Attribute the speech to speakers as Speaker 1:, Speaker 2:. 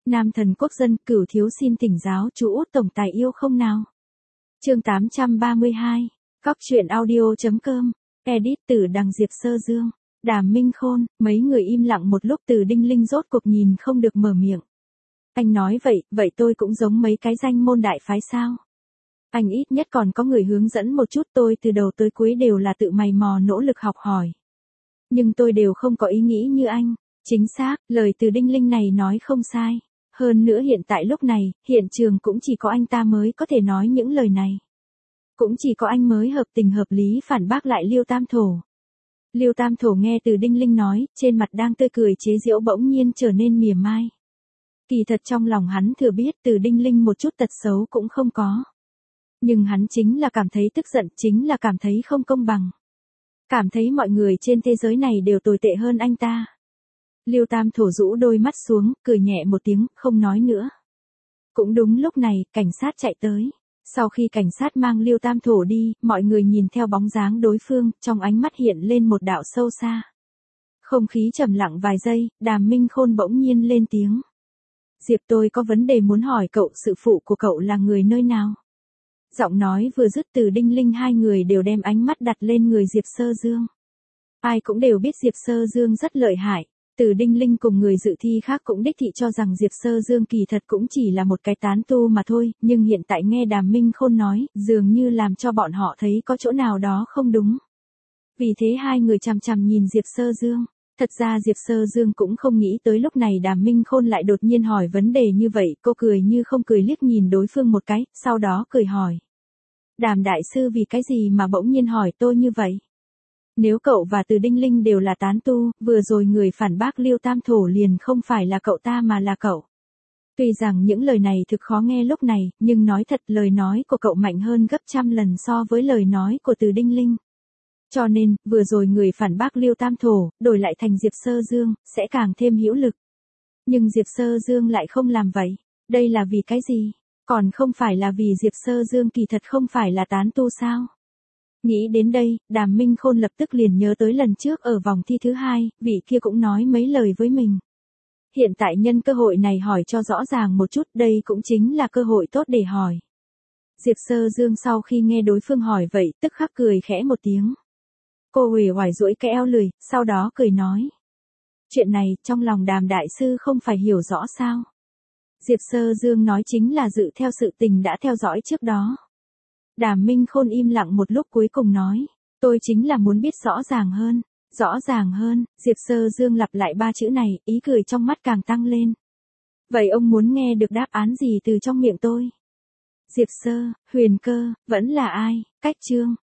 Speaker 1: Nam thần quốc dân, Cửu thiếu xin thỉnh giáo chú Út tổng tài yêu không nào. Chương 832. Góc truyện audio.com. Edit Tử Đằng, Diệp Sơ Dương, Đàm Minh Khôn. Mấy người im lặng một lúc, Từ Đinh Linh rốt cuộc nhìn không được mở miệng. Anh nói vậy tôi cũng giống mấy cái danh môn đại phái sao? Anh ít nhất còn có người hướng dẫn một chút, tôi từ đầu tới cuối đều là tự mày mò nỗ lực học hỏi. Nhưng tôi đều không có ý nghĩ như anh. Chính xác, lời Từ Đinh Linh này nói không sai. Hơn nữa hiện tại lúc này, hiện trường cũng chỉ có anh ta mới có thể nói những lời này. Cũng chỉ có anh mới hợp tình hợp lý phản bác lại Liêu Tam Thổ. Liêu Tam Thổ nghe Từ Đinh Linh nói, trên mặt đang tươi cười chế giễu bỗng nhiên trở nên mỉa mai. Kỳ thật trong lòng hắn thừa biết Từ Đinh Linh một chút tật xấu cũng không có. Nhưng hắn chính là cảm thấy tức giận, chính là cảm thấy không công bằng. Cảm thấy mọi người trên thế giới này đều tồi tệ hơn anh ta. Liêu Tam Thổ rũ đôi mắt xuống, cười nhẹ một tiếng, không nói nữa. Cũng đúng lúc này, cảnh sát chạy tới. Sau khi cảnh sát mang Liêu Tam Thổ đi, mọi người nhìn theo bóng dáng đối phương, trong ánh mắt hiện lên một đạo sâu xa. Không khí trầm lặng vài giây, Đàm Minh Khôn bỗng nhiên lên tiếng. Diệp, tôi có vấn đề muốn hỏi cậu, sự phụ của cậu là người nơi nào? Giọng nói vừa dứt, Từ Đinh Linh hai người đều đem ánh mắt đặt lên người Diệp Sơ Dương. Ai cũng đều biết Diệp Sơ Dương rất lợi hại. Từ Đinh Linh cùng người dự thi khác cũng đích thị cho rằng Diệp Sơ Dương kỳ thật cũng chỉ là một cái tán tu mà thôi, nhưng hiện tại nghe Đàm Minh Khôn nói, dường như làm cho bọn họ thấy có chỗ nào đó không đúng. Vì thế hai người chằm chằm nhìn Diệp Sơ Dương. Thật ra Diệp Sơ Dương cũng không nghĩ tới lúc này Đàm Minh Khôn lại đột nhiên hỏi vấn đề như vậy, cô cười như không cười liếc nhìn đối phương một cái, sau đó cười hỏi. Đàm đại sư, vì cái gì mà bỗng nhiên hỏi tôi như vậy? Nếu cậu và Từ Đinh Linh đều là tán tu, vừa rồi người phản bác Liêu Tam Thổ liền không phải là cậu ta mà là cậu. Tuy rằng những lời này thực khó nghe lúc này, nhưng nói thật lời nói của cậu mạnh hơn gấp trăm lần so với lời nói của Từ Đinh Linh. Cho nên, vừa rồi người phản bác Liêu Tam Thổ, đổi lại thành Diệp Sơ Dương, sẽ càng thêm hữu lực. Nhưng Diệp Sơ Dương lại không làm vậy. Đây là vì cái gì? Còn không phải là vì Diệp Sơ Dương kỳ thật không phải là tán tu sao? Nghĩ đến đây, Đàm Minh Khôn lập tức liền nhớ tới lần trước ở vòng thi thứ 2, vị kia cũng nói mấy lời với mình. Hiện tại nhân cơ hội này hỏi cho rõ ràng một chút, đây cũng chính là cơ hội tốt để hỏi. Diệp Sơ Dương sau khi nghe đối phương hỏi vậy, tức khắc cười khẽ một tiếng. Cô uể oải duỗi cái eo lười, sau đó cười nói. Chuyện này, trong lòng Đàm đại sư không phải hiểu rõ sao? Diệp Sơ Dương nói chính là dựa theo sự tình đã theo dõi trước đó. Đàm Minh Khôn im lặng một lúc cuối cùng nói. Tôi chính là muốn biết rõ ràng hơn. Rõ ràng hơn, Diệp Sơ Dương lặp lại ba chữ này, ý cười trong mắt càng tăng lên. Vậy ông muốn nghe được đáp án gì từ trong miệng tôi? Diệp Sơ, Huyền Cơ, vẫn là ai? Cách Chương.